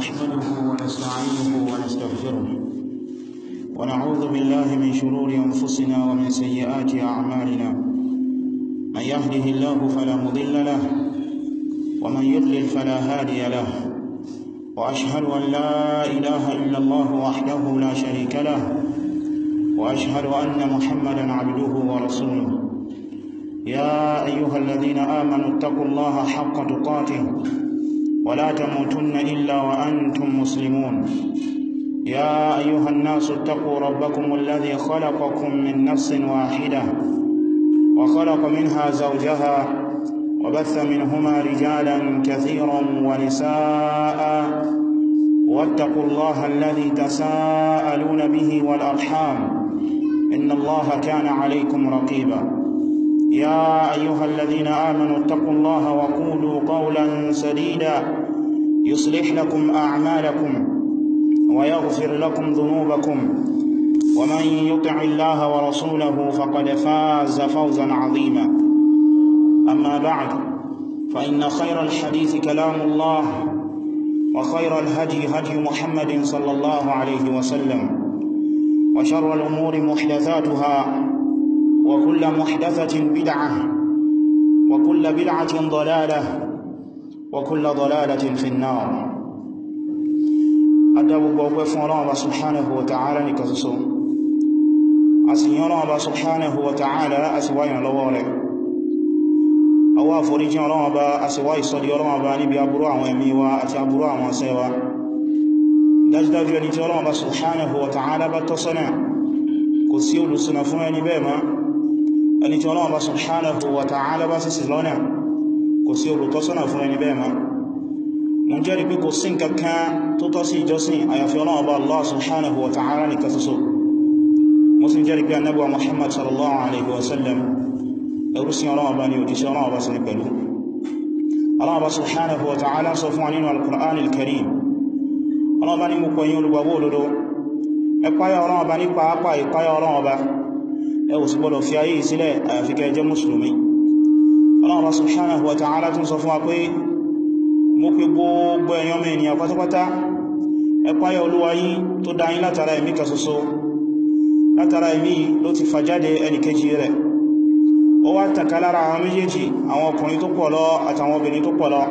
نحمده ونستعينه ونستغفره ونعوذ بالله من شرور أنفسنا ومن سيئات أعمالنا. من يهده الله فلا مضل له ومن يضلل فلا هادي له، وأشهد أن لا إله إلا الله وحده لا شريك له، وأشهد أن محمدا عبده ورسوله. يا أيها الذين آمنوا اتقوا الله حق تقاته ولا تموتن إلا وأنتم مسلمون. يا أيها الناس اتقوا ربكم الذي خلقكم من نفس واحدة وخلق منها زوجها وبث منهما رجالا كثيرا ونساء، واتقوا الله الذي تساءلون به والأرحام إن الله كان عليكم رقيبا. يا أيها الذين آمنوا اتقوا الله وقولوا قولا سديدا يصلح لكم أعمالكم ويغفر لكم ذنوبكم، ومن يطع الله ورسوله فقد فاز فوزا عظيما. أما بعد، فإن خير الحديث كلام الله، وخير الهدي هدي محمد صلى الله عليه وسلم، وشر الأمور محدثاتها، وكل محدثة بدعة، وكل بدعة ضلالة، وكل ضلالة في النار. أدب بوقف الله سبحانه وتعالى نكسسو أسيان الله سبحانه وتعالى أسوائنا لوالي أوافو رجي الله أسوائي صلي الله نبي أبروع ويميوا أتي أبروع وسيوا دجدج ونتي الله سبحانه وتعالى بتصنع كسيو لسنفون نبيما ẹni tí Ọlọ́run bá subhanahu wa ta'ala bá sísì lọ́nà kò sí olùtọ́sọ́nà fún ẹni bẹ́ẹ̀ ma. mo jẹ́rìí pé kò sí nǹkankan tó tọ́ sí ìjọsìn àyàfi Ọlọ́run bá Allah subhanahu wa ta'ala nìkan ṣoṣo. mo sì jẹ́rìí pé Ànábì Muhammad sallallahu alaihi wasallam ẹrú sí Ọlọ́run bá ní òjíṣẹ́ Ọlọ́run bá sí ní pẹ̀lú. Ọlọ́run bá subhanahu wa ta'ala sọ fún wa nínú al-Qur'an al-Karim. Ọlọ́run bá ní mú pẹ̀yìn olùgbàgbọ́ òdodo ẹ páyà Ọlọ́run bá ní pàápàá ìpáyà Ọlọ́run bá ẹ ò sì gbọdọ̀ fi ayé ìsílẹ̀ àyàfi kẹ́ jẹ́ mùsùlùmí. Allah subhanahu wa ta'ala tún sọ fún wa pé mo pè gbogbo ẹ̀yàn mẹ́ ènìyàn pátápátá ẹ páyà Olúwa yín tó dá yín látara ẹ̀mí kan ṣoṣo. Látara ẹ̀mí ló ti fà jáde ẹnìkejì rẹ̀, ó wá tàkà lára àwọn méjèèjì, àwọn ọkùnrin tó pọ̀ lọ àtàwọn obìnrin tó pọ̀ lọ.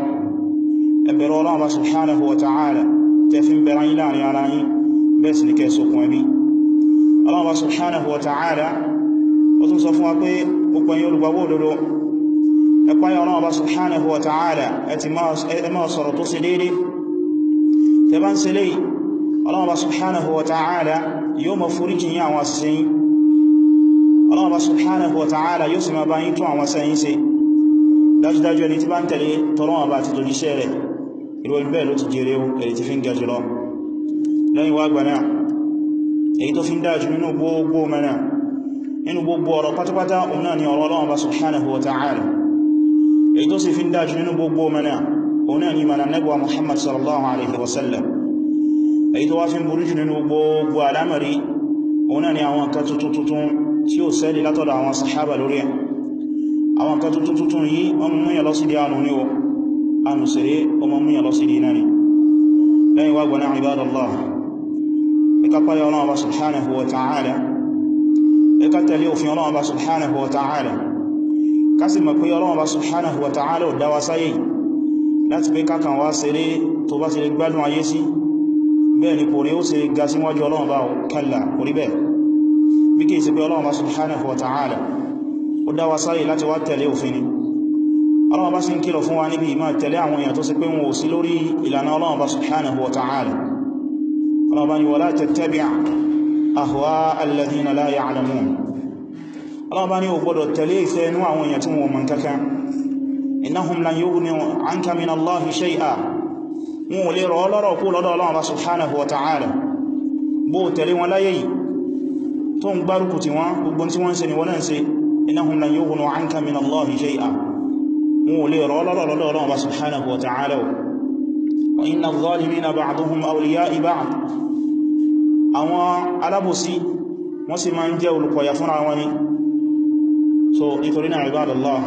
ẹ bẹ̀rù Allah subhanahu wa ta'ala tẹ́ fi ń bẹ̀rẹ̀ yín láàrin ara yín, bẹ́ẹ̀ sì ní kẹ́ sókun ẹbí. Allah subhanahu wa ta'ala ó tún sọ fún wa pé gbogbo ẹ̀yin olùgbàgbọ́ òdodo ẹ páyà Ọlọ́run subhanahu wa ta'ala ẹ máa sọ̀rọ̀ tó ṣe déédé. tẹ́ bá ń ṣe léyìí, Ọlọ́run subhanahu wa ta'ala yóò máa foríjì yín àwọn àṣìṣe yín. Ọlọ́run subhanahu wa ta'ala yóò sì máa bá yín tún àwọn sẹ́yìn ṣe. dájúdájú ẹni tí bá ń tẹ̀lé t'Ọlọ́run bá ti tòjíṣẹ́ rẹ̀, irú ẹni bẹ́ẹ̀ ló ti jèrè èyí tí fi ń ga jùlọ. lẹ́yìn wá gbà náà, èyí tó fi ń dájú nínú gbogbo mẹ́nà nínú gbogbo ọ̀rọ̀ pátápátá òun náà ni ọ̀rọ̀ Ọlọ́run bá subhanahu wa ta'ala. èyí tó sì fi ń dájú nínú gbogbo mẹ́nà òun náà ni mana Ànábì Muhammad sallallahu alaihi wasallam. èyí tó wá fi ń burú jù nínú gbogbo alámàrí òun náà ni àwọn nǹkan tuntun tí ó ṣẹlẹ̀ látọ̀dọ̀ àwọn sahaba lórí ẹ̀. àwọn nǹkan tuntun yìí wọ́n mú yà lọ sí di ànú ní o ànú sèré o mú yà lọ sí di náà ni. lẹ́yìn wá gbọ́nà ibadallah, ìkápáyà Ọlọ́run bá subhanahu wa ta'ala, ẹka tẹ̀lé òfin Ọlọ́run bá subhanahu wa ta'ala. ká sì mọ̀ pé Ọlọ́run bá subhanahu wa ta'ala ò dá wa sáyé láti pé kákan wá ṣeré tó bá ti lè gbádùn ayé sí, bẹ́ẹ̀ ni kò rí ó sì ga síwájú Ọlọ́run bá kalla kò rí bẹ́ẹ̀. bí kìí sí pé Ọlọ́run bá subhanahu wa ta'ala ó dá wa sáyé láti wá tẹ̀lé òfin ni. Ọlọ́run bá sì ń kìlọ̀ fún wa níbi ìmá tẹ̀lé àwọn èèyàn tó sì pé wọn ò sí lórí ìlànà Ọlọ́run bá subhanahu wa ta'ala. Ọlọ́run bá ní wala tattabi' ahwa alladhina la ya'lamun. Allah bá ní ó gbọ́dọ̀ tẹ̀lé ìfẹ́ inú àwọn èèyàn tí wọ́n mọ̀ kankan. Innahum lan yughnu 'anka min Allahi shay'a. wọ́n ò lè rọ̀ lọ́rọ̀ kú lọ́dọ̀ Allah bá subhanahu wa ta'ala. bó tẹ̀lé wọn láyé yìí tó ń gbárùkù tí wọ́n gbogbo tí wọ́n ṣe ni wọ́n náà ṣe. Innahum lan yughnu 'anka min Allahi shay'a. wọ́n ò lè rọ̀ lọ́rọ̀ lọ́dọ̀ Allah bá subhanahu wa ta'ala. Wa inna adh-dhalimina ba'duhum awliya'i ba'd. àwọn alábòsí wọ́n sì máa ń jẹ́ olùkọ̀yà fúnra wọn ni. so nítorí náà ibadallah,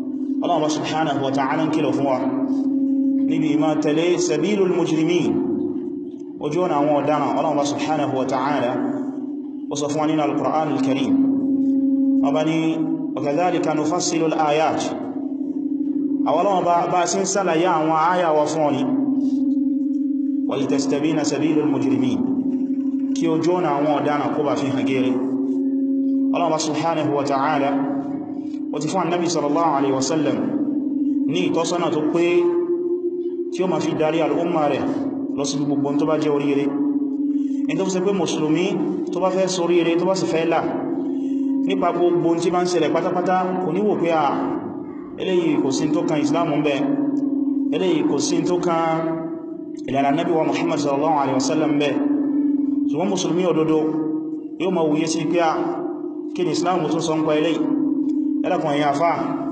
Allah subhanahu wa ta'ala ń kìlọ̀ fún wa níbi ìmá tẹ̀lé sabilul mujrimin, ojú ọ̀nà àwọn ọ̀daràn Ọlọ́run bá subhanahu wa ta'ala ó sọ fún wa nínú al-Qur'an al-Karim ọba ní wa kadhalika nufassilu al-ayat àwọn Ọlọ́run bá sí ń sálàyé àwọn àyà wa fún ọ̀ní wa litastabina sabilul mujrimin kí ojú ọ̀nà àwọn ọ̀daràn kó bá fi hàn gẹ́rẹ́ Ọlọ́run bá subhanahu wa ta'ala ó ti fún annabi sallallahu alaihi wasallam ní ìtọ́sọ́nà tó pé tí ó ma fi darí al'umma rẹ̀ lọ sí gbogbo tó bá jẹ́ oríire in tó fi ṣe pé mùsùlùmí tó bá fẹ́ ṣoríire tó bá sì fẹ́ là nípa gbogbo tí bá ń ṣẹlẹ̀ pátápátá kò ní wò pé eléyìí kò sí tó kan Islam ń bẹ eléyìí kò sí tó kan ìlànà Nabi wa Muhammad sallallahu alaihi wasallam bẹ ṣùgbọ́n mùsùlùmí òdodo yóò ma wùye sí pé kí ni Islam tó sọ ń pa eléyìí ẹlẹ́kùn ẹ̀yà fà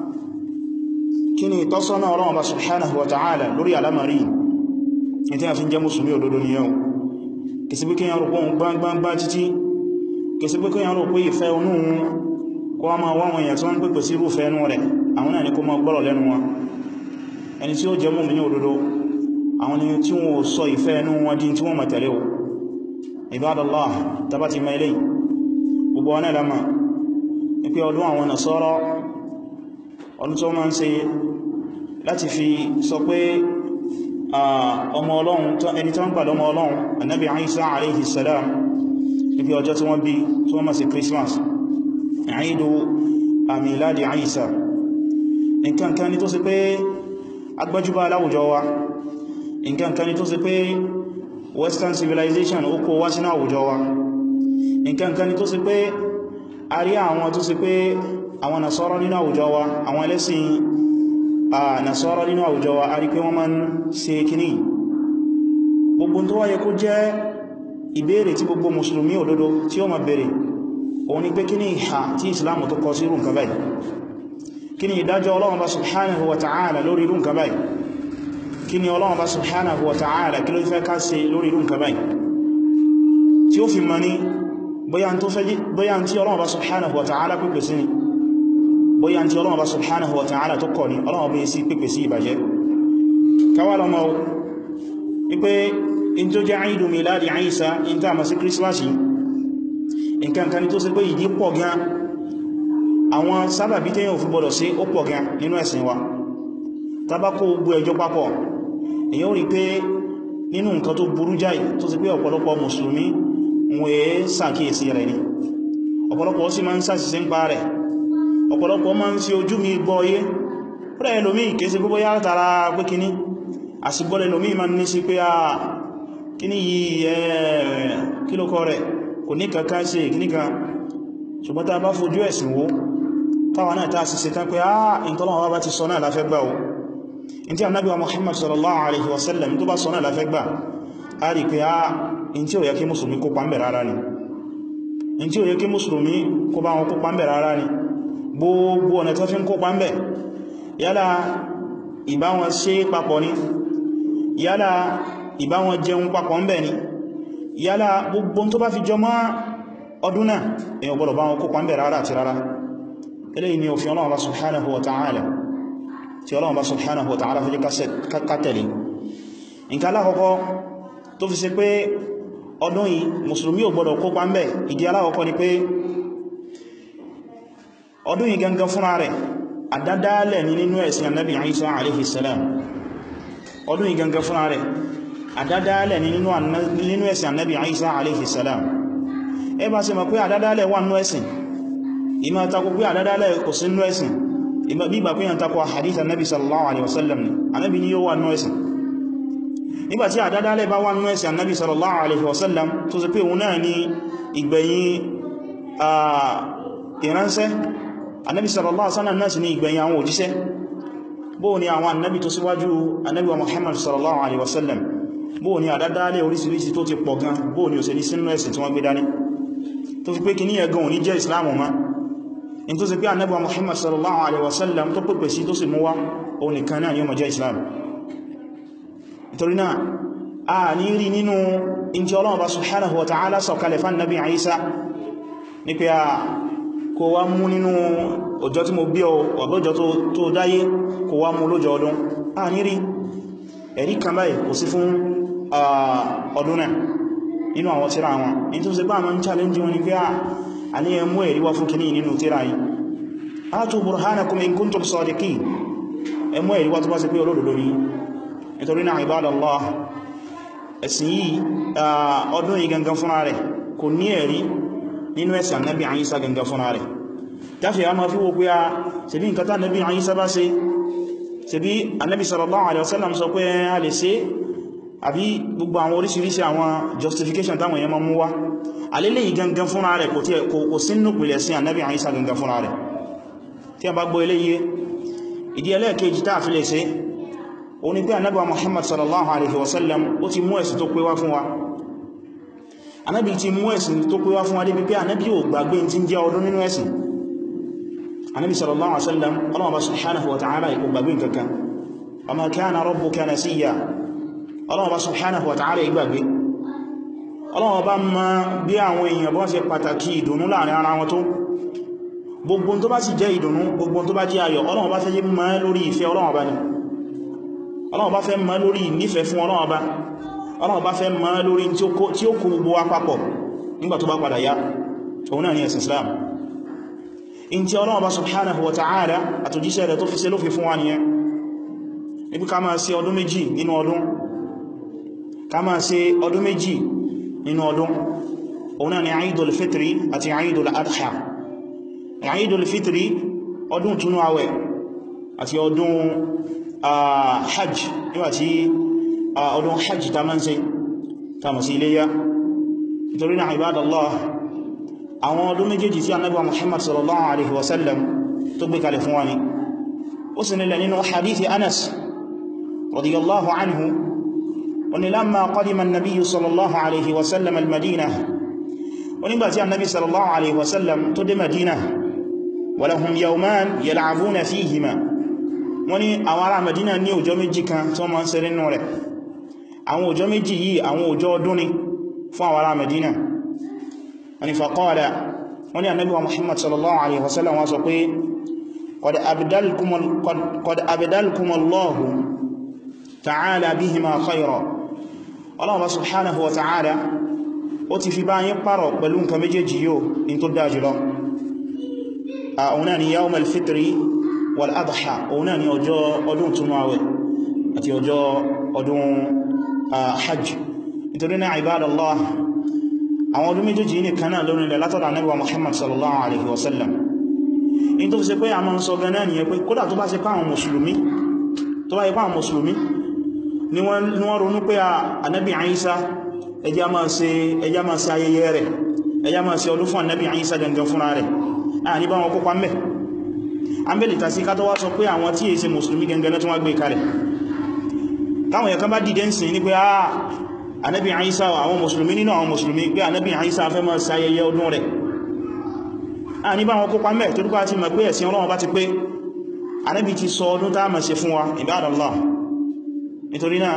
kí ni ìtọ́sọ́nà Ọlọ́run bá subhanahu wa ta'ala lórí alamari ní tí a fi ń jẹ́ mùsùlùmí òdodo ni yau kìsí bí kí yàn rò pé òun gbangba títí kìsí bí kí yàn rò pé ìfẹ́ onú kó a máa wáwọn èèyàn tí wọ́n ń pèpè sí irúfẹ́ ẹnu rẹ̀ àwọn náà ni kó máa gbọ́rọ̀ lẹ́nu wọn ẹni tí ó jẹ́ mùmínì òdodo àwọn ni tí wọ́n sọ ìfẹ́ ẹnu wọn di tí wọ́n máa tẹ̀lé o ibadallah tabati mailai gbogbo wọn náà lámà ní pé ọdún àwọn Nasara ọdún tó máa ń ṣe láti fi sọ pé ọmọ Ọlọ́run ẹni tó ń pàdé ọmọ Ọlọ́run annabi Isa alayhi salam níbi ọjọ́ tí wọ́n bí tí wọ́n máa ṣe Christmas Eidu miladi Isa nǹkankan ni tó ṣe pé agbájúbá láwùjọ wa nǹkankan ni tó ṣe pé western civilization ó kó wá sínú àwùjọ wa nǹkankan ni tó ṣe pé a rí àwọn tó ṣe pé àwọn Nasara nínú àwùjọ wa àwọn ẹlẹ́sìn Nasara nínú àwùjọ wa a rí pé wọ́n máa ń ṣe kìíní gbogbo tó wáyé kó jẹ́ ìbéèrè tí gbogbo mùsùlùmí òdodo tí ó ma bèèrè òun ni pé kíní ìhà tí Islam tó kọ sí irú nǹkan báyìí kíní ìdájọ́ Ọlọ́run bá subhanahu wa ta'ala lórí irú nǹkan báyìí kíní Ọlọ́run bá subhanahu wa ta'ala kí ló fẹ́ ká ṣe lórí irú nǹkan báyìí tí ó fi mọ́ ní bóyá tí Ọlọ́run bá subhanahu wa ta'ala pípẹ̀ sí ni bóyá tí Ọlọ́run bá subhanahu wa ta'ala tó kọ̀ ní Ọlọ́run bí sí pípẹ̀ sí ìbàjẹ́ káwà lọ mọ́ wípé in tó jẹ́ Eidu miladi Isa in tá ma sí Christmas nǹkan kan ní tó sì pé ìdí pọ̀ gan àwọn sábàbí tẹ́yàn fi gbọdọ̀ sí ó pọ̀ gan nínú ẹ̀sìn wa tabako gbogbo ẹjọ́ papọ̀ èyàn rí pé nínú nǹkan tó burú jáì tó sì pé ọ̀pọ̀lọpọ̀ mùsùlùmí wọ́n ṣàkíyèsí rẹ̀ ni ọ̀pọ̀lọpọ̀ sì máa ń ṣàṣìṣe ń pa rẹ̀ ọ̀pọ̀lọpọ̀ máa ń fi ojú mi gbọ́ yé rẹ̀ lómí kéèsì gbogbo yá tara pé kíní àsìgbọ́lẹ̀ lómí ma ní sí pé kíní yìí kílòkọ rẹ̀ kò ní kankan sí kíní kan ṣùgbọ́n tá bá fojú ẹ̀sìn wò táwọn náà tàà sì ṣe tán pé ìtọ́lọ́wọ́ bá ti sọ náà láfẹ́ gbà o in tí Ànábì wa Muhammad sallallahu alaihi wasallam tó bá sọ náà láfẹ́ gbà a rí pé in tí ó yẹ kí mùsùlùmí kópa ń bẹ̀ rárá ni in tí ó yẹ kí mùsùlùmí kó bá wọn kópa ń bẹ̀ rárá ni gbogbo ọ̀nà tó fi ń kópa ń bẹ̀ yálà ìbá wọn ṣe papọ̀ ni yálà ìbá wọn jẹun papọ̀ ń bẹ̀ ni yálà gbogbo tó bá fi jọ mọ́ ọdún náà èyàn gbọ́dọ̀ bá wọn kópa ń bẹ̀ rárá àti rárá eléyìí ni òfin Ọlọ́run subhanahu wa ta'ala tí Ọlọ́run subhanahu wa ta'ala fi jẹ́ kátẹ̀lé nǹkan alákọ̀ọ́kọ́ tó fi ṣe pé ọdún yìí mùsùlùmí ò gbọ́dọ̀ kópa ń bẹ̀ ìdí alákọ̀ọ́kọ́ ni pé ọdún yìí gangan fúnra rẹ̀ àdádálẹ̀ ní nínú ẹ̀sìn annabi Isa alayhi salam ọdún yìí gangan fúnra rẹ̀ àdádálẹ̀ ní nínú ẹ̀sìn annabi Isa alayhi salam ẹ bá ṣe mọ̀ pé àdádálẹ̀ wà nínú ẹ̀sìn ìmá takò pé àdádálẹ̀ kò sí nínú ẹ̀sìn ìmá bí ìgbà pé yàn takò hadith annabi sallallahu alaihi wasallam ni annabi ni yóò wà nínú ẹ̀sìn nígbàtí àdádálẹ̀ bá wà nínú ẹ̀sìn annabi sallallahu alaihi wasallam tó sì pé òun náà ni ìgbẹ̀yìn ìránṣẹ́ annabi sallallahu alaihi wasallam náà sì ní ìgbẹ̀yìn àwọn òjíṣẹ́ bóò ni àwọn annabi tó síwájú annabi wa Muhammad sallallahu alaihi wasallam bóò ni àdádálẹ̀ orísìírísìí tó ti pọ̀ gan bóò ni ó ṣe ní sínú ẹ̀sìn tí wọ́n gbé dání tó fi pé kí ní ẹgbọ́n ní jẹ́ Islam ma in tó sì pé annabi wa Muhammad sallallahu alaihi wasallam tó pèpè sí tó sì mú wá òun nìkan náà ni ó mọ̀ jẹ́ Islam nítorí náà a ní rí nínú in tí Ọlọ́run bá subhanahu wa ta'ala sọ̀kalẹ̀ fán nabi Isa ní pé kó wá mú nínú ọjọ́ tí mo bí ọ ọ̀bọ́jọ́ tó dáyé kó wá mú lọ́jọ́ ọdún a ní rí ẹ̀rí kan báyìí kò sí fún ọdún náà nínú àwọn tírà wọn in tó ṣe bá ma ń challenge wọn ni pé a ní ẹmú ẹ̀rí wá fún kìíní nínú tírà yìí atu burhanakum in kuntum sadiqin ẹmú ẹ̀rí wá tó bá ṣe pé olódodo ni nítorí náà ibadallah ẹ̀sìn yìí ọdún yìí gangan fúnra rẹ̀ kò ní ẹ̀rí nínú ẹ̀sìn Ànábì Ìsá gangan fúnra rẹ̀ táfí a máa fi wò pé a ṣe bí nǹkan tá Ànábì Ìsá bá ṣe ṣe bí Ànábì sallallahu alaihi wasallam sọ pé a lè ṣe àbí gbogbo àwọn oríṣiríṣi àwọn justification táwọn èèyàn máa mú wá alélé yìí gangan fúnra rẹ̀ kò sínú pìlẹ̀ sí Ànábì Ìsá gangan fúnra rẹ̀ tí a bá gbọ́ eléyìí ìdí ẹlẹ́ẹ̀kejì tá fi lè ṣe ó ní pé Ànábì Muhammad sallallahu alaihi wasallam ó ti mú ẹ̀sìn tó pé wá fún wa Ànábì ti mú ẹ̀sìn tó pé wá fún wa débi pé Ànábì ò gbàgbé tí ń jẹ́ ọdún nínú ẹ̀sìn Ànábì sallallahu alaihi wasallam Allah subhanahu wa ta'ala kò gbàgbé nǹkankan wa ma kana rabbuka nasiya Allah subhanahu wa ta'ala ìgbàgbé Allah bá mọ̀ bí àwọn èèyàn bọ́n ṣe pàtàkì ìdùnnú láàrin ara wọn tó gbogbo tó bá sì jẹ́ ìdùnnú gbogbo tó bá jẹ́ ayọ̀ Allah bá fẹ́ mọ̀ lórí ìfẹ́ Allah bá ní Allah bá fẹ́ mọ̀ lórí ìnífẹ́ fún Allah bá fẹ́ mọ̀ lórí tí ó kó gbogbo wa papọ̀ nígbà tó bá padà yá òun náà ni ẹ̀sìn Islam in tí Allah subhanahu wa ta'ala àtòjíṣẹ́ rẹ̀ tó fi ṣe lófin fún wa nìyẹn níbi ká máa ṣe ọdún méjì nínú ọdún ká máa ṣe ọdún méjì nínú ọdún òun náà ni Eidul Fitri àti Eidul Adha Eidul Fitri ọdún túnú àwẹ̀ àti ọdún hajj níwàtí ọdún hajj ta máa ń ṣe ta mọ̀ sí iléyá nítorí náà ibadallah àwọn ọdún méjèèjì tí Ànábì Muhammad sallallahu alaihi wasallam tó gbé kalẹ̀ fún wa ni ó sì nílẹ̀ nínú hadithi Anas radiyallahu anhu wani lamma qadima an-nabiy sallallahu alaihi wasallam al-Madina wani bá tí Ànábì sallallahu alaihi wasallam tó dé Madina wa lahum yawman yal'abuna fihima wani àwọn ará Madina ní ọjọ́ méjì kan tó máa ń ṣeré nínú rẹ̀ àwọn ọjọ́ méjì yìí àwọn ọjọ́ ọdún ni fún àwọn ará Madina wani faqala wani Ànábì Muhammad sallallahu alaihi wasallam wá sọ pé qad abdalkum Allahu ta'ala bihima khayra Allah subhanahu wa ta'ala ó ti fi bá yín pàrọ̀ pẹ̀lú nǹkan méjèèjì yóò in tó dájú lọ òun náà ni yawm al-fitri wal adha òun náà ni ọjọ́ ọdún túnú àwẹ̀ àti ọjọ́ ọdún hajj nítorí náà ibadallah àwọn ọdún méjèèjì ní kan náà lórí ilẹ̀ látọ̀dọ̀ Ànábì Muhammad sallallahu alaihi wasallam in tó fi ṣe pé a máa ń sọ gan náà nìyẹn pé kódà tó bá ṣe pé àwọn mùsùlùmí ni wọ́n ronú pé Ànábì Ìsá ẹjá máa ṣe ayẹyẹ rẹ̀ ẹjá máa ṣe ọdún fún Ànábì Ìsá gangan fúnra rẹ̀ a ní bá wọn kópa mẹ́ àmbẹ̀lì tàbí ká tó wá sọ pé àwọn tí è ṣe mùsùlùmí gangan tó wá gbé kalẹ̀ táwọn ẹ̀kan bá dìde ń sìn ní pé Ànábì Ìsá àwọn mùsùlùmí nínú àwọn mùsùlùmí pé Ànábì Ìsá fẹ́ máa ṣe ayẹyẹ ọdún rẹ̀ a ní bá wọn kópa mẹ́ tó dúkọ́ ti mọ̀ pé ẹ̀sìn Ọlọ́run bá ti pé Ànábì ti sọ ọdún tá máa ṣe fún wa ibadallah nítorí náà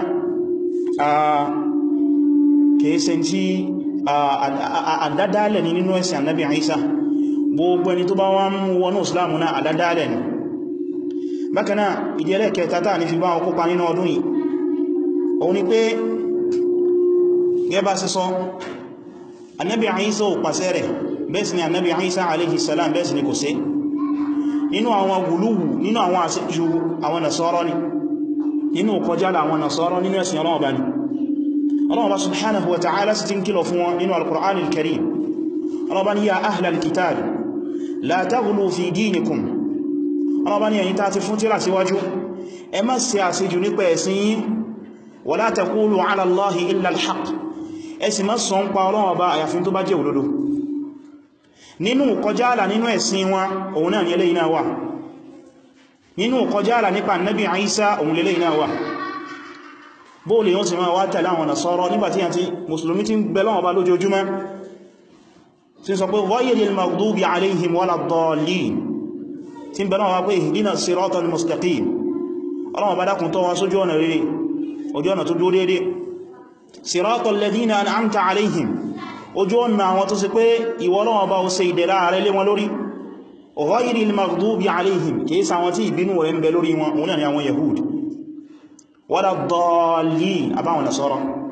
kìí tí àdádálẹ̀ ní nínú ẹ̀sìn Ànábì Ìsá gbogbo ẹni tó bá wá mú wọnú Ìsìlámù náà àdádálẹ̀ ni bákanáà ìdí ẹlẹ́kẹta tá ní fi bá wọn kópa nínú ọdún yìí òun ni pé gẹ́bà sí sọ Ànábì Ìsá ò pàṣẹ rẹ̀ bẹ́ẹ̀ sì ni Ànábì Ìsá alayhi salam bẹ́ẹ̀ sì ni kò sí nínú àwọn gùlúwù nínú àwọn àṣíjú àwọn Nasara ni nínú kọjálà àwọn Nasara nínú ẹ̀sìn Ọlọ́run bá ní Ọlọ́run bá subhanahu wa ta'ala sì ti ń kìlọ̀ fún wọn nínú al-Qur'an al-Karim Ọlọ́run bá ní ya ahla al-kitab la taghlu fi dinikum Ọlọ́run bá ní ẹ̀yin tá ti fún tírà síwájú ẹ má ṣe àṣejù nípa ẹ̀sìn yín wa la taqulu ala Allahi illa al-haqq ẹ sì má sọ ń pa Ọlọ́run bá àyàfin tó bá jẹ́ òdodo nínú kọjálà nínú ẹ̀sìn wọn òun náà ni eléyìí náà wà nínú kọjálà nípa Ànábì Ìsá òun lélẹ́yìí náà wà bóòlì yóò sì máa wá tẹ̀lé àwọn Nasara nígbàtí àti mùsùlùmí tí ń bẹ lọ́wọ́ bá lójoojúmọ́ tí ń sọ pé ghayril maghdubi alayhim waladdallin tí ń bẹ lọ́wọ́ pé ihdina siratal mustaqim ọlọ́wọ́ bá dákùn tọ́ wa sójú ọ̀nà rere ojú ọ̀nà tó dúró dédé siratal ladhina an'amta alayhim ojú ọ̀nà àwọn tó sì pé ìwọ Ọlọ́run bá ó ṣe ìdẹ̀ra rẹ̀ lé wọn lórí ghayril maghdubi alayhim kìí sàwọn tí ìbínú rẹ̀ ń bẹ lórí wọn òun náà ni àwọn Yahud wala dallin àbáwọn Nasara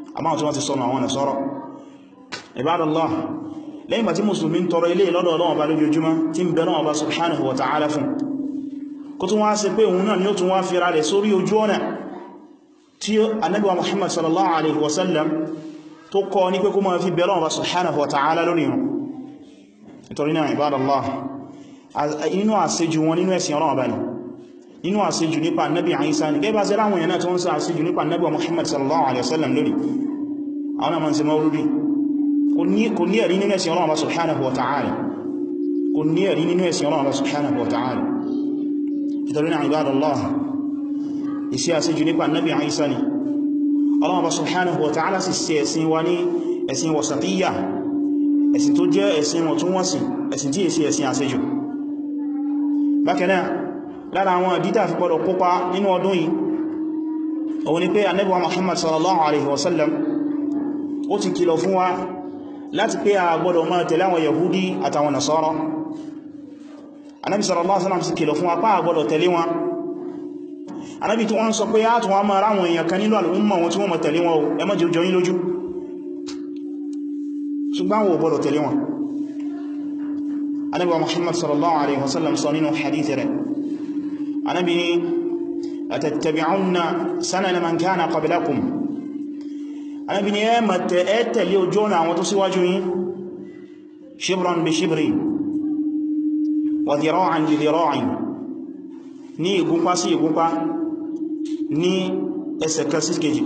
àmáwọn tí wọ́n ti sọnù àwọn Nasara. Ibadallah, lẹ́yìn bá tí mùsùlùmí ń tọrọ ilé lọ́dọ̀ Ọlọ́run Ọba lójoojúmọ́ tí ń bẹ Ọlọ́run Ọba subhanahu wa ta'ala fún, kó tún wá sí pé òun náà ni ó tún wá fi rárẹ̀ sórí ojú ọ̀nà tí Ànábì wa Muhammad sallallahu alaihi wasallam tó kọ́ ní pé kó máa fi bẹ Ọlọ́run Ọba subhanahu wa ta'ala lórí wọn. Nítorí náà Ibadallah, inú àṣejù wọn nínú ẹ̀sìn Ọlọ́run Ọba ni, nínú àṣejù nípa Ànábì Ìsá ni, gẹ́bà sí láwọn èèyàn náà tí wọ́n sọ àṣejù nípa Ànábì wa Muhammad sallallahu alaihi wasallam lórí àwọn àmà ṣe Mawludi. Kò ní ẹ̀rí nínú ẹ̀sìn Ọlọ́run Ọba subhanahu wa ta'ala, kò ní ẹ̀rí nínú ẹ̀sìn Ọlọ́run Ọba subhanahu wa ta'ala. Nítorí náà Ibadallah, iṣẹ́ àṣejù nípa Ànábì Ìsá ni. Ọlọ́run Ọba subhanahu wa ta'ala sì ṣe ẹ̀sìn wa ní ẹ̀sìn wasatiyya, ẹ̀sìn tó jẹ́ ẹ̀sìn wọ̀ntúnwọ̀nsì, ẹ̀sìn tí èsì ẹ̀sìn àṣejù. Bákan náà, lára àwọn àdídà fi gbọdọ̀ kópa nínú ọdún yìí, òun ni pé Ànábì wa Muhammad sallallahu alaihi wasallam ó ti kìlọ̀ fún wa láti pé a gbọdọ̀ máa tẹ̀lé àwọn Yahudi àtàwọn Nasara. Ànábì sallallahu alaihi wasallam sì kìlọ̀ fún wa pé a gbọdọ̀ tẹ̀lé wọn. Ànábì tí wọ́n sọ pé a tún wá máa ráwọn èèyàn kan nínú àlùmọ̀ wọn tí wọ́n máa tẹ̀lé wọn o, ẹ má jẹ́ jọ yín lójú, ṣùgbọ́n wọ́n gbọdọ̀ tẹ̀lé wọn. Ànábì Muhammad sallallahu alaihi wasallam sọ nínú hadith rẹ̀, Ànábì ní atattabi'unna sanana man kana qablakum, Ànábì ní ẹ máa tẹ̀lé ojú ọ̀nà àwọn tó síwájú yín, shibran bi shibrin wa dhira'an bi dhira'in, ní ìgúnpá sí ìgúnpá, ní ẹsẹ̀ kan sí kejì.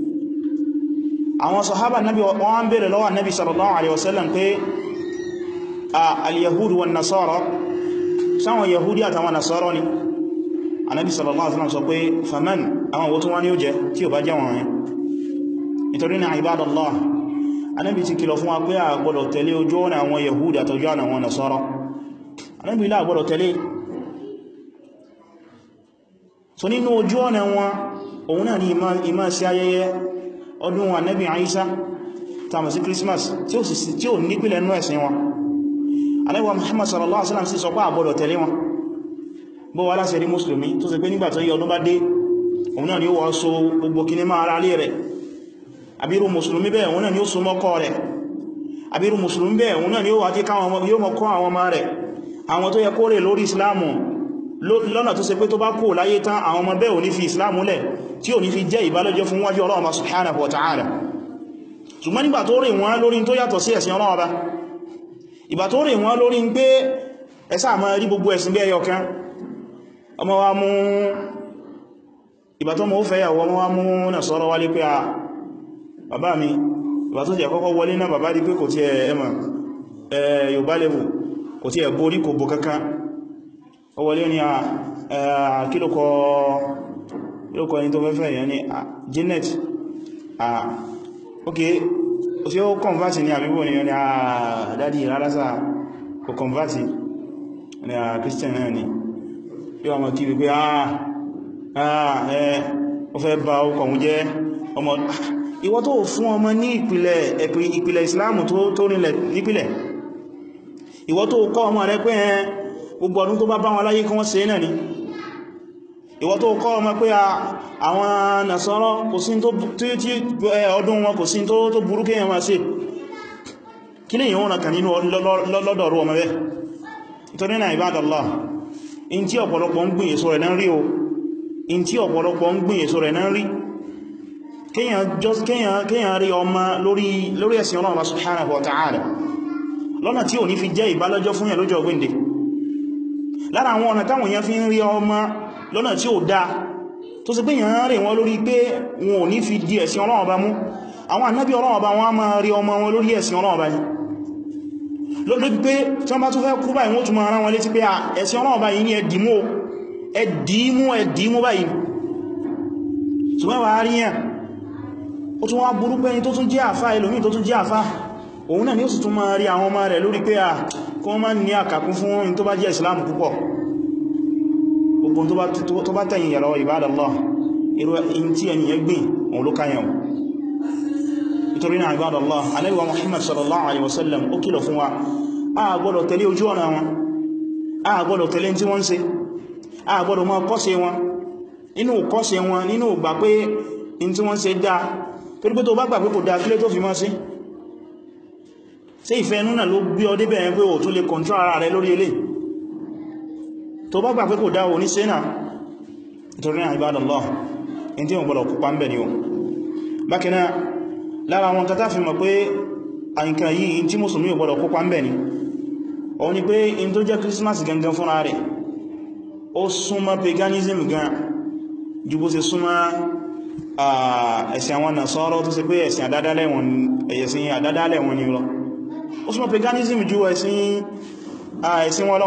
Àwọn sàhábà Nábì wọ́n bèèrè lọ́wọ́ Nábì sallallahu alaihi wasallam pé al-yahudu wan nasara, sáwọn Yahudi àtàwọn Nasara ni? Ànábì sallallahu alaihi wasallam sọ pé faman, àwọn wo tún wá ní ó jẹ́ tí ó bá jẹ́ wọn yẹn. Nítorí náà Ibadallah, Ànábì ti kìlọ̀ fún wa pé a gbọ́dọ̀ tẹ̀lé ojú ọ̀nà àwọn Yahudi àtọjú ọ̀nà àwọn Nasara. Ànábì la gbọ́dọ̀ tẹ̀lé. So nínú ojú ọ̀nà wọn, òun náà ni ìmá sí ayẹyẹ ọdún Ànábì Ìsá tàmà sí Christmas tí ó nípìlẹ̀ nínú ẹ̀sìn wọn. Ànábì Muhammad sallallahu alaihi wasallam sì sọ pé a gbọ́dọ̀ tẹ̀lé wọn. Bó wá láṣẹ rí Mùsùlùmí tó sì pé nígbà tó yí ọdún bá dé, òun náà ni ó wọ́ so gbogbo kíní máa ara lé rẹ̀. Àbírú Mùsùlùmí bẹ́ẹ̀ òun náà ni ó so mọ́kọ́ rẹ̀. Àbírú Mùsùlùmí bẹ́ẹ̀ òun náà ni ó wá jẹ́ káwọn yóò mọ́ kọ́ àwọn ọmọ rẹ̀, àwọn tó yẹ kó rè lórí Islamu lọ́nà tó ṣe pé tó bá kó láyé tán àwọn ọmọ bẹ́ẹ̀ ò ní fi Islamu lẹ̀, tí ò ní fi jẹ́ ìbálẹ́jọ́ fún wájú Ọlọ́run subhanahu wa ta'ala. Ṣùgbọ́n nígbà tó rè wọ́n lórí tó yàtọ̀ sí ẹ̀sìn Ọlọ́run Ọba, ìgbà tó rè wọ́n lórí pé ẹsà máa rí gbogbo ẹ̀sìn bí ẹyọ kan, ọmọ wa mú ìgbà tó mọ́ ó fẹ́yàwó, ọmọ wa mú Nasara wálé pé a bàbá mi, ìgbà tó jẹ́ kọ́kọ́ wọlé náà bàbá rí pé kò tí ẹmà Yorùbá lẹ́wù, kò tí ẹ borí kò bó kankan, ó wọlé ní kílòkọ́ ẹni tó fẹ́fẹ́ yẹn ni Janet, ok, ó sí ó convert ní àbíbò ní ẹni dádì rárásà kò convert ní Christian náà ni yóò mọ̀ kí wípé ó fẹ́ bá ọkọ̀ mú jẹ́ ọmọ. Ìwọ tó fún ọmọ ní ìpìlẹ̀ Islamu tó nílẹ̀ nípìlẹ̀, ìwọ tó kọ́ ọmọ rẹ pé gbogbo ọdún tó bá bá wọn láyé kí wọ́n ṣe náà ni, ìwọ tó kọ́ ọmọ pé àwọn Nasara kò sí ọdún wọn kò sí tó burú kéèyàn máa ṣe, kí lè yíò ràn nínú lọ́dọ̀rú ọmọ bẹ́. Nítorí náà Ibadallah, in tí ọ̀pọ̀lọpọ̀ ń gbìn èso rẹ̀ náà rí o, in tí ọ̀pọ̀lọpọ̀ ń gbìn èso rẹ̀ náà rí, kíyàn rí ọmọ lórí ẹ̀sìn Ọlọ́run subhanahu wa ta'ala lọ́nà tí ò ní fi jẹ́ ìbálẹ́jọ́ fún yẹn lọ́jọ́ ọgbẹ́ndẹ̀. Lára àwọn ọ̀nà táwọn èèyàn fi ń rí ọmọ lọ́nà tí ó dá, tó sì pé yàn rí wọn lórí pé wọn ò ní fi di ẹ̀sìn Ọlọ́run bá mú. Àwọn ànábì Ọlọ́run bá wọn máa rí ọmọ wọn lórí ẹ̀sìn Ọlọ́run bá yìí, lórí pé tí wọ́n bá tún fẹ́ kú báyìí wọ́n tún máa rán wọn létí pé ẹ̀sìn Ọlọ́run bá yìí ní ẹ̀dìmú báyìí. ṣùgbọ́n wà rí yàn ó tún wá burú pé ẹni tó tún jẹ́ àfá ẹlòmí tó tún jẹ́ àfá òun náà ni ó sì tún máa rí àwọn ọmọ rẹ̀ lórí pé kí wọ́n máa ní àkàkún fún in tó bá jẹ́ Islam púpọ̀. Gbogbo tó bá tẹ̀yìn yàrá Ibadallah irú in tí ẹni yẹ gbìn òun ló káyàn. Nítorí náà Ibadallah, Ànábì wa Muhammad sallallahu alaihi wasallam ó kìlọ̀ fún wa a gbọ́dọ̀ tẹ̀lé ojú ọ̀nà wọn, a gbọ́dọ̀ tẹ̀lé tí wọ́n ń ṣe, a gbọ́dọ̀ máa kọ́ṣe wọn, nínú kọ́ṣe wọn, nínú gbà pé in tí wọ́n ṣe dá torí pé tó bá gbà pé kò dá kílé tó fi mọ́ sí ṣé ìfẹ́ inú náà ló gbé ọ débẹ̀ yẹn pé ò tún lè control ara rẹ lórí ilé tó bá gbà pé kò dá òní sí náà nítorí náà ibadallah in tí wọ́n gbọ́dọ̀ kópa ń bẹ̀ ni o bákan náà lára wọn kátà fi mọ̀ pé àyíká yìí in tí mùsùlùmí ò gbọ́dọ̀ kópa ń bẹ̀ ni ó ní pé in tó jẹ́ Christmas gangan fúnra rẹ̀ ó súnmọ́ paganism gan ju bó ṣe súnmọ́ ẹ̀sìn àwọn Nasara tó ṣe pé ẹ̀sìn àdádálẹ̀ wọn ni lọ ó súnmọ́ paganism ju ẹ̀sìn wọn lọ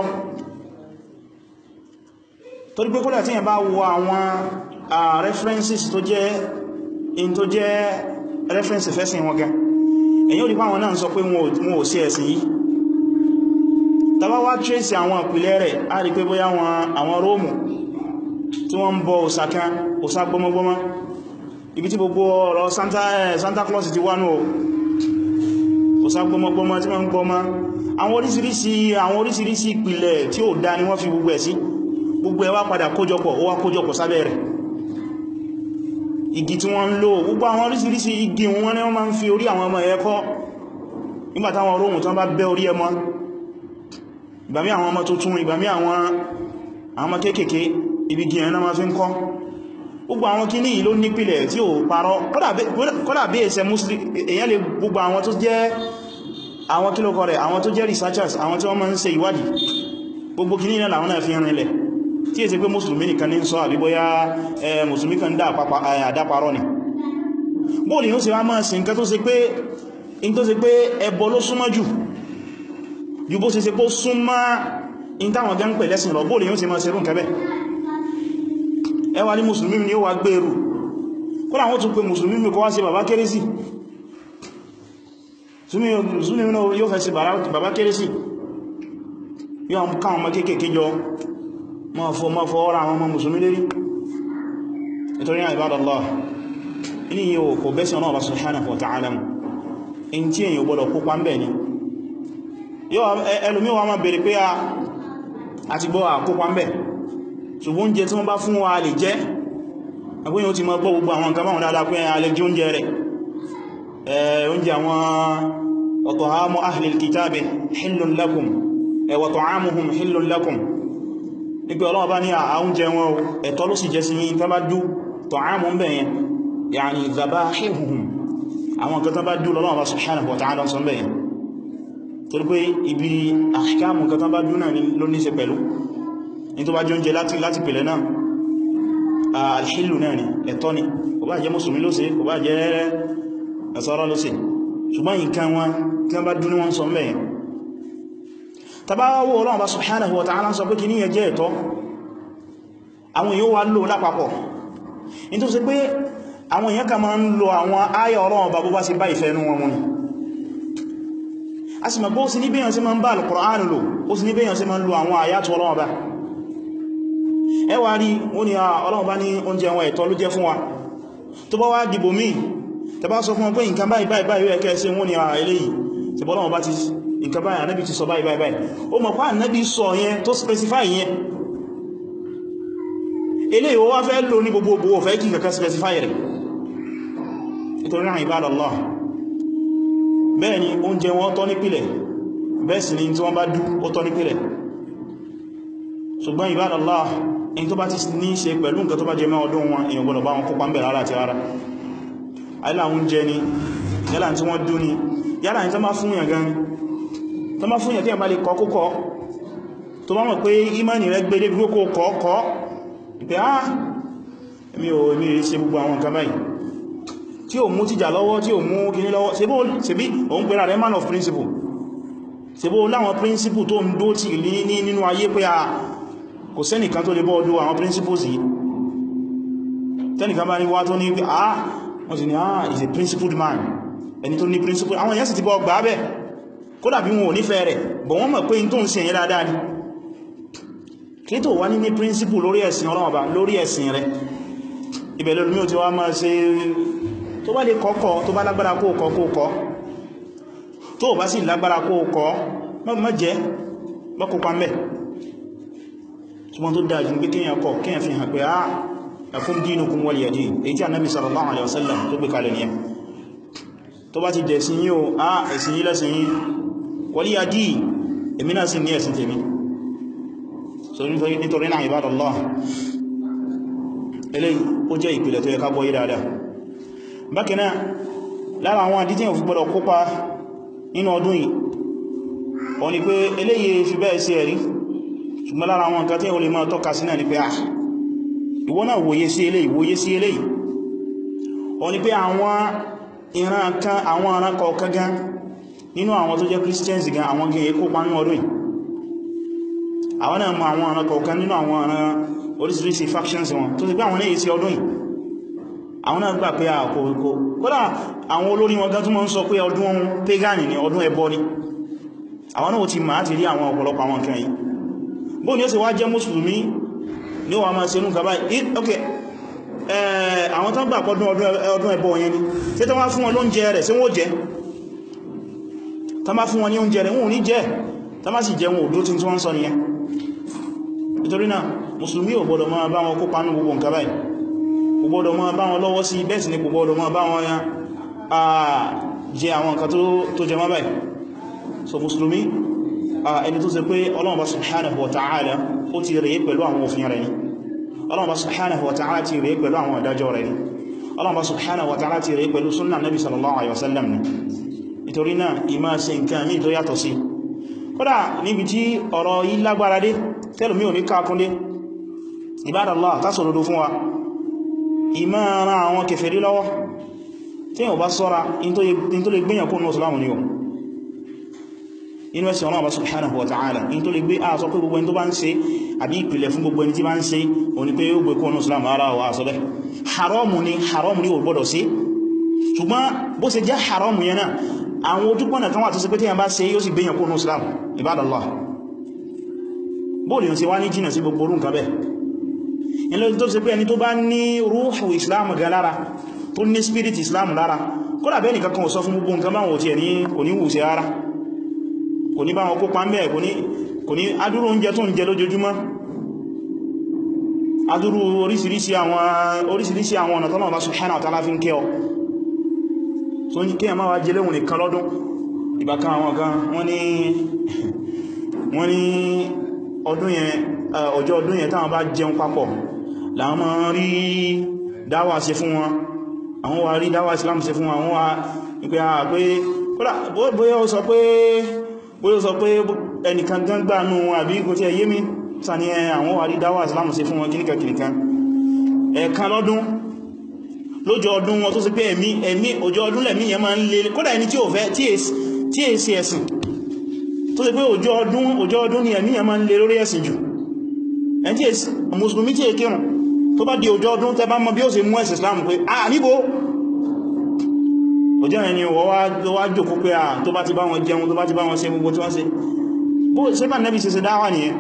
torí pé kódà tí yẹn bá wo àwọn references tó jẹ́ reference fẹ́sìn wọn gan èyí ò rí pàwọn náà sọ pé wọn ò sí ẹ̀sìn yìí tàbá wá trace àwọn ìpìlẹ̀ rẹ̀ a rí pé bóyá àwọn Róòmù tí wọ́n ń bọ òsà gbọmọgbọmọ ibi tí gbogbo ọ̀rọ̀ Santa Claus ti wá nù òsà gbọmọgbọmọ tí wọ́n ń gbọmọ àwọn oríṣiríṣi ìpìlẹ̀ tí ó dá ni wọ́n fi gbogbo ẹ̀ sí gbogbo ẹ̀ wá padà kójọpọ̀ sábẹ́ rẹ̀ igi tí wọ́n ń lò gbogbo àwọn oríṣiríṣi igi wọn ni wọ́n máa ń fi orí àwọn ọmọ ẹ̀kọ́ nígbàtàwọn Róòmù tán bá bẹ́ orí ẹmọ ìgbàmí àwọn ọmọ tuntun ìgbàmí àwọn ọmọ kéèkèé ibi gíẹ̀ náà ma fi ń kọ́ gbogbo àwọn kíní yìí ló nípìlẹ̀ tí ó parọ́ kọ́dà bí ẹsẹ̀ muslim èyàn lè gbogbo àwọn tó jẹ́ àwọn kílòkọ rẹ̀ àwọn tó jẹ́ researchers àwọn tí wọ́n máa ń ṣe ìwádìí gbogbo kíní náà làwọn náà fi rinlẹ̀ tí è ṣe pé mùsùlùmí nìkan ní sọ àbí bóyá mùsùlùmí kan àdáparọ́ ni bóòlì yóò ṣe wá máa sí nǹkan tó ṣe pé ẹbọ ló súnmọ́ jù bó ṣe pé ó súnmọ́ in táwọn gán pẹ̀ lẹ́sìn lọ bóòlì yóò ṣe máa ṣerún kẹbẹ̀ ẹwà ní mùsùlùmí ni ó wà gbèrú kó láwọn tún pé mùsùlùmí kó wá ṣe bàbá kérésì mùsùlùmí yóò fẹ́ ṣe bàbá kérésì yóò káwọn ọmọ kéèkéé jọ máa fọ́ ọ́rọ̀ àwọn ọmọ mùsùlùmí lérí nítorí náà ibadallah ní yíò kò bẹ́sẹ̀ náà subhanahu wa ta'ala in tí èyàn gbọ́dọ̀ kópa ń bẹ̀ ni ẹlòmí wa máa bèèrè pé a ti gbọ́ àkópa ń bẹ̀ ṣùgbọ́n oúnjẹ tí wọ́n bá fún wa lè jẹ agbóyìn ó ti máa gbọ́ gbogbo àwọn nǹkan báwọn dáadáa pé a lè jẹ oúnjẹ rẹ̀ oúnjẹ àwọn wa ta'amu ahlil kitabi hillun lakum wa ta'amuhum hillun lakum nígbé Ọlọ́run bá ní àúnjẹ wọn ẹ̀tọ́ ló sì jẹ́ sí yí tán bá dú ta'amu ń bẹ̀yẹn yàní dhabahihuhum àwọn nǹkan tán bá dú l'Ọlọ́run bá subhanahu wa ta'ala sọ bẹ̀yẹn torí pé ibi ahkamu nǹkan tán bá dú náà ló ní ṣe pẹ̀lú ní tó bá jẹ́ oúnjẹ láti pèlẹ̀ náà alhillu náà ni ẹ̀tọ́ ni kò bá jẹ́ mùsùlùmí ló ṣe kò bá jẹ́ Nasara ló ṣe ṣùgbọ́n nǹkan wọn tí wọ́n bá dú ní wọ́n sọ bẹ̀yẹn tàbáwọ́ Ọlọ́run bá subhanahu wa ta'ala sọ pé kí ní ẹjẹ́ ẹ̀tọ́ àwọn èèyàn wà lò lápapọ̀ in tó ṣe pé àwọn èèyàn ká máa ń lo àwọn ayà Ọlọ́run bá bó bá ṣe bá ìfẹ́ inú wọn ni a sì mọ̀ pé ó sì ní bí èèyàn ṣe máa ń bá al-Qur'an lò ó sì ní bí èèyàn ṣe máa ń lo àwọn àyátù Ọlọ́run bá ẹ wá rí ó ní Ọlọ́run bá ní oúnjẹ wọn ẹ̀tọ́ ló jẹ́ fún wa tó bá wá dìbò míì tẹbá sọ fún wọn pé nǹkan báyìí báyìí ẹ̀kẹ́ sí wọn ni eléyìí tí bọ́lọ́run bá ti nǹkan báyìí ànábì ti sọ báyìí ó mọ̀ pá ànábì sọ yẹn tó specify yẹn eléyìí ó wá fẹ́ lò ní gbogbo ó fẹ́ kí kankan specify rẹ̀ nítorí náà ibadallah bẹ́ẹ̀ ni oúnjẹ wọn tọ́ nípìlẹ̀ bẹ́ẹ̀ sì ni tí wọ́n bá dú ó tọ́ nípìlẹ̀ ṣùgbọ́n ibadallah in tó bá ti ní ṣe pẹ̀lú nǹkan tó bá jẹ mẹ́ ọdún wọn èèyàn gbọ́dọ̀ bá wọn kópa ń bẹ̀rẹ̀ ara àti ara àìlà oúnjẹ ni yálà tí wọ́n dú ni yálà ní tó má fún yàn gan tó má fún yàn tí yàn bá lè kọ́kọ́ tó bá mọ̀ pé ìmánì rẹ̀ gbé débi kó kọ́ pé èmi rí ṣe gbogbo àwọn nǹkan báyìí tí ò mú tìjà lọ́wọ́ tí ò mú kíní lọ́wọ́ ṣebí òun pẹ̀lá rẹ̀ man of principle ṣebó láwọn principle tó ń dó tì ní nínú ayé pé kò sẹ́nìkan tó lè bọ́ ọdún àwọn principles yìí tẹ́nìkan bá ní wá tó ní wọ́n sì ní is a principled man ẹni tó ní principle àwọn èèyàn sì ti bọ́ gbà bẹ́ kódà bí wọn ò nífẹ̀ẹ́ rẹ̀ bọ̀ wọ́n mọ̀ pé in tó ń ṣe yẹn dáadáa ni kí tó wá ní principle lórí ẹ̀sìn Ọlọ́run Ọba lórí ẹ̀sìn rẹ̀ ibẹ̀ lórí ò ti wá máa ṣe tó bá lè kọ́kọ́ tó bá lágbára kó kọ́ tó bá sì lágbára kó kọ́ mọ́ jẹ́ mọ́kópa mẹ́ ṣùgbọ́n tó dájú pé kíyàn kọ́ kíyàn fi hàn pé lakum dinukum waliya din èyí tí Ànábì sallallahu alaihi wasallam tó gbé kalẹ̀ nìyẹn tó bá ti jẹ́ sí yí o ẹ̀sìn yí lẹ́sìn yí waliya din èmi náà sì ní ẹ̀sìn tèmi. So nítorí náà ibadallah eléyìí ó jẹ́ ìpìlẹ̀ tó yẹ ká gbọ́yé dáadáa. Bákan náà lára àwọn àdí tí èyàn fi gbọ́dọ̀ kópa nínú ọdún yìí ó ní pé eléyìí fi bẹ́ẹ̀ sí ẹ̀rí, ṣùgbọ́n lára àwọn nǹkan tí èyàn lè máa tọ́ka sí náà ni pé ìwọ náà wòye sí eléyìí ó ní pé àwọn ìran kan àwọn ará kọ̀ọ̀kan gan nínú àwọn tó jẹ́ Christians gan àwọn gẹ̀ẹ́ kópa nínú ọdún yìí. Àwọn náà mọ̀ àwọn ará kọ̀ọ̀kan nínú àwọn ará oríṣiríṣi factions wọn tó ti pé àwọn náà sí ọdún yìí, àwọn náà gbà pé àkókò kódà àwọn olórí wọn gan tó mọ́ ń sọ pé ọdún pagan ni ọdún ẹbọ ni. Àwọn náà ti máa ti rí àwọn ọ̀pọ̀lọpọ̀ àwọn nǹkan yìí. Bóò ni ó sì wá jẹ́ mùsùlùmí ní wọ́n máa ṣe nú gaba àwọn tán gbà pọ̀dún ọdún ẹbọ yẹn ni tí tán wá fún wọn lóúnjẹ rẹ̀ sí wọ́n jẹ, tán bá fún wọn ní oúnjẹ rẹ̀ wọn ò ní jẹ, tán bá sì jẹ wọn òdó tí wọ́n sọ nìyẹn. Nítorí náà mùsùlùmí ò gbọdọ̀ máa bá wọn kópa nínú gbogbo nǹkan báyìí, kò gbọdọ̀ máa bá wọn lọ́wọ́ sí, bẹ́ẹ̀ sì ni kò gbọdọ̀ máa bá wọn jẹ àwọn nǹkan tó jẹ mọ́ báyìí. So mùsùlùmí ẹni tó ṣe pé Ọlọ́run bá subhanahu wa ta'ala ó ti rèé pẹ̀lú àwọn òfin rẹ̀ ni, Ọlọ́run bá subhanahu wa ta'ala ti rèé pẹ̀lú àwọn ìdájọ́ rẹ̀ ni, Ọlọ́run bá subhanahu wa ta'ala ti rèé pẹ̀lú sunnah nabi sallallahu alaihi wasallam ni. Nítorí náà ìmá ṣe nǹkan mí tó yàtọ̀ sí kódà níbi tí ọ̀rọ̀ yìí lágbára dé tẹ́lùmí ò ní kákúndé. Ibadallah tásòdodo fún wa ìmá ran àwọn kèfèrí lọ́wọ́ tí yíò bá sọ́ra in tó lè gbéyàn kó ní Ìsìlámù ni o inú ẹ̀sìn Ọlọ́run subhanahu wa ta'ala in tó lè gbé àṣọ pé gbogbo ẹni tó bá ń ṣe àbí ìpìlẹ̀ fún gbogbo ẹni tí bá ń ṣe òní pé ó gbé kó ní Ìsìlámù ara wa àṣọ bẹ́ haramu ni ò gbọ́dọ̀ sí. Ṣùgbọ́n bó ṣe jẹ́ haramu yẹn náà àwọn ojúpọ̀nà kan wà tó ṣe pé tí yẹn bá ṣe yóò sì gbéyàn kó ní Ìsìlámù. Ibadallah bóòlù yóò ṣe wá ní jìnà sí gbogbo orú nǹkan bẹ́ẹ̀ ilẹ̀ tó ṣe pé ẹni tó bá ní rúhù Islam gan lára tó ní spirit Islam lára kódà bẹ́ẹ̀ nìkan kan ò sọ fún gbogbo nǹkan báwọn tí ẹni kò ní wù sí ara kò ní bá wọn kópa ń bẹ́ẹ̀ kò ní adúrú oúnjẹ tó ń jẹ lójoojúmọ́, adúrú oríṣiríṣi àwọn ọ̀nà tọ́nà Allah subhanahu wa ta'ala fi ń kẹ́ ọ tó ní kí ẹ máa wá jẹ léhun nìkan lọ́dún. Ìbákan àwọn kan wọ́n ní ọjọ́ ọdún yẹn táwọn bá jẹun papọ̀ láwọn máa rí dáwà ṣe fún wọn, àwọn wà rí dáwà Islam ṣe fún wọn, àwọn wà pé kódà bóyá ó sọ pé ẹnìkan gbà nù àbí kò tí ẹ yé mi sani àwọn wà rí dáwà Islam ṣe fún wọn kìníkàkìníkan ẹ̀kan lọ́dún lójọ́ ọdún wọn tó sì pé ẹ̀mí ọjọ́ ọdún lẹ̀mí yẹn máa ń lè kódà ẹni tí ò fẹ́ tí èsì ẹ̀sìn tó sì pé ọjọ́ ọdún ni ẹ̀mí yẹn máa ń lè lórí ẹ̀sìn jù. ẹni tí èsì mùsùlùmí tí èkírùn tó bá di ọjọ́ ọdún tẹ́ bá mọ̀ bí ó ṣe mú ẹ̀sìn Islam pé níbo ọjọ́ ẹni wá jókòó pé tó bá ti bá wọn jẹun tó bá ti bá wọn ṣe gbogbo tí wọ́n ṣe bó ṣe bá nẹ́bí ṣe dáwà nìyẹn.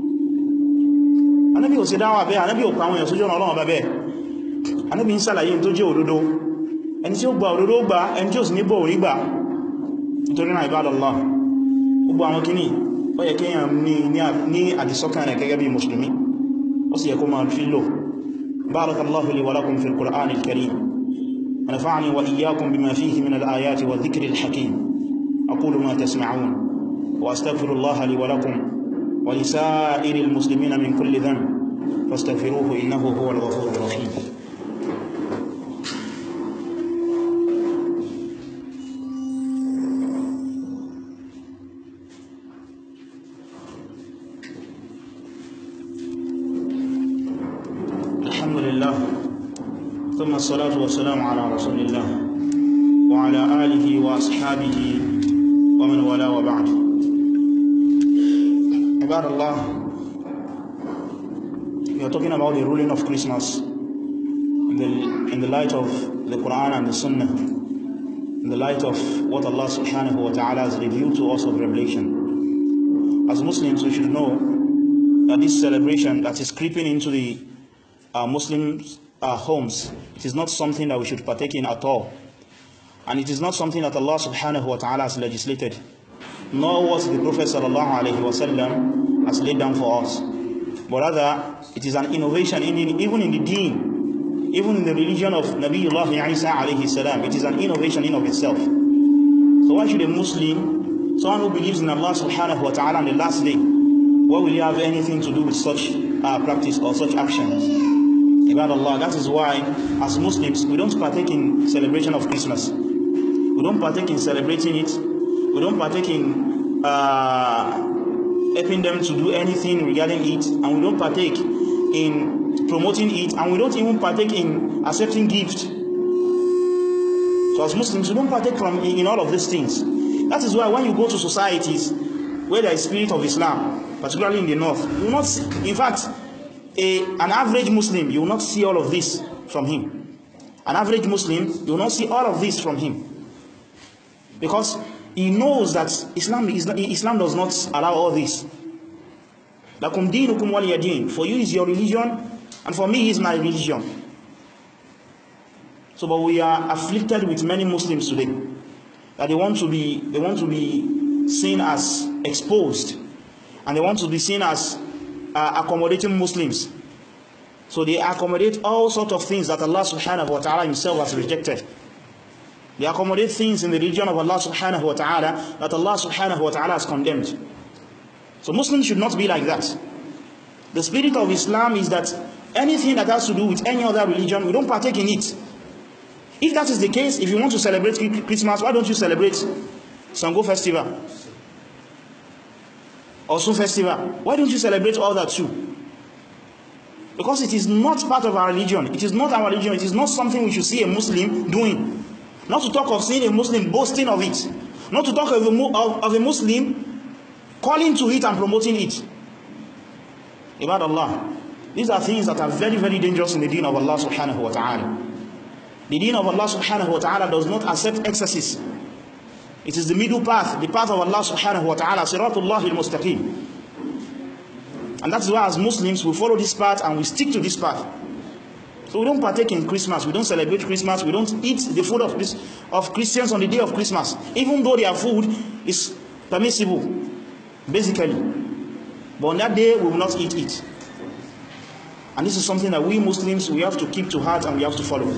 Ànábì ò ṣe dáwà bẹ́ẹ̀, Ànábì ò pa àwọn èèyàn sójú ọ̀nà Ọlọ́run bẹ́ẹ̀, Ànábì ń ṣàlàyé tó jẹ́ òdodo, ẹni tí ó gba òdodo gbà, ẹni tí ó sì ní bọ̀ orí gbà. Nítorí náà Ibadallah gbogbo àwọn kìíní ó yẹ kéèyàn ní àdìsọ́kàn rẹ̀ gẹ́gẹ́ bí mùsùlùmí ó sì yẹ kó máa fi lò. Barakallahu li wa lakum fil Qur'anil Karim wa nafa'ani wa iyyakum bima fihi min al-ayati wa dhikril hakim. Aqulu ma tasma'un wa astaghfirullaha li wa lakum wa li sa'iril muslimina min kulli dhanb fastaghfiruhu innahu huwal ghafurur rahim. ثم الصلاة والسلام على رسول الله وعلى آله وأصحابه ومن والاه وبعد. عباد Allah, we are talking about the ruling of Christmas in the light of the Quran and the Sunnah, in the light of what Allah subhanahu wa ta'ala has revealed to us of revelation. As Muslims, we should know that this celebration that is creeping into the Muslims' homes, it is not something that we should partake in at all, and it is not something that Allah subhanahu wa ta'ala has legislated, nor what the Prophet sallallahu alaihi wasallam has laid down for us, but rather it is an innovation even in the deen. even in the religion of Nabiullah Isa alayhi salam, it is an innovation in of itself. So why should a Muslim, someone who believes in Allah subhanahu wa ta'ala on the last day, why will he have anything to do with such practice or such actions? Ibad Allah, that is why as Muslims we don't partake in celebration of Christmas. We don't partake in celebrating it. We don't partake in helping them to do anything regarding it, and we don't partake in promoting it, and we don't even partake in accepting gifts. So as Muslims, we don't partake in all of these things. That is why when you go to societies where there is spirit of Islam, particularly in the north, you will not see, in fact, an average Muslim, you will not see all of this from him. An average Muslim, you will not see all of this from him. Because he knows that Islam does not allow all this. Lakum dinukum waliya din. For you is your religion, and for me is my religion. So, but we are afflicted with many Muslims today that they want to be seen as exposed, and they want to be seen as accommodating Muslims. So they accommodate all sorts of things that Allah subhanahu wa ta'ala himself has rejected. They accommodate things in the religion of Allah subhanahu wa ta'ala that Allah subhanahu wa ta'ala has condemned. So Muslims should not be like that. The spirit of Islam is that anything that has to do with any other religion, we don't partake in it. If that is the case, if you want to celebrate Christmas, why don't you celebrate Sango Festival? Osun Festival? Why don't you celebrate all that too? Because it is not part of our religion. It is not our religion. It is not something we should see a Muslim doing. Not to talk of seeing a Muslim boasting of it. Not to talk of a Muslim calling to it and promoting it. Ibad Allah, these are things that are very, very dangerous in the deen of Allah subhanahu wa ta'ala. The deen of Allah subhanahu wa ta'ala does not accept excesses. It is the middle path, the path of Allah subhanahu wa ta'ala, Siratullah al-Mustaqim. And that's why as Muslims we follow this path and we stick to this path. So we don't partake in Christmas, we don't celebrate Christmas, we don't eat the food of Christians on the day of Christmas, even though their food is permissible, basically. But on that day we will not eat it. And this is something that we Muslims, we have to keep to heart and we have to follow.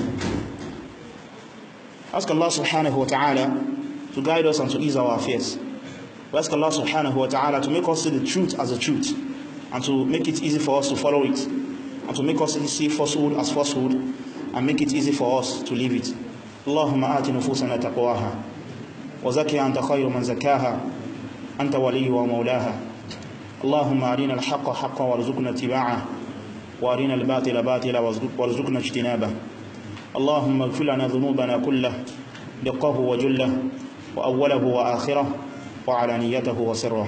Ask Allah subhanahu wa ta'ala to guide us and to ease our affairs. We ask Allah subhanahu wa ta'ala to make us see the truth as the truth, and to make it easy for us to follow it, and to make us see falsehood as falsehood, and make it easy for us to leave it. Allahumma ati nufusana taqwaha wa zakkiha anta khayru man zakkaha anta waliyyu wa mawlaha. Allahumma arina al-haqqa haqqan warzuqna ittiba'ahu wa arina al-batila batila warzuqna ijtinabah. Allahumma ighfir lana dhunubana kullah diqqahu wa jullah wa awwalahu wa akhirah wa alaniyatahu wa sirrah.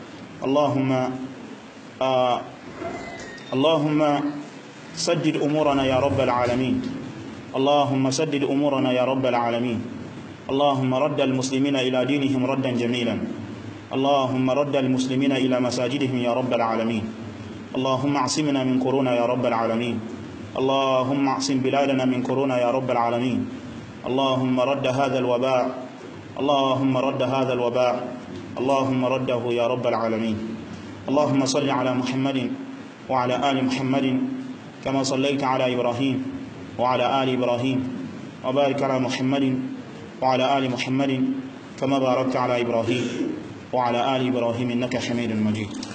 اللهم سدد أمورنا يا رب العالمين. اللهم سدد أمورنا يا رب العالمين. اللهم رد المسلمين إلى دينهم ردا جميلا. اللهم رد المسلمين إلى مساجدهم يا رب العالمين. اللهم اعصمنا من كورونا يا رب العالمين. اللهم اعصم بلادنا من كورونا يا رب العالمين. اللهم رد هذا الوباء. اللهم رد هذا الوباء. اللهم رده يا رب العالمين. اللهم صل على محمد وعلى آل محمد كما صليت على إبراهيم وعلى آل إبراهيم، وبارك على محمد وعلى آل محمد كما باركت على إبراهيم وعلى آل إبراهيم إنك حميد مجيد.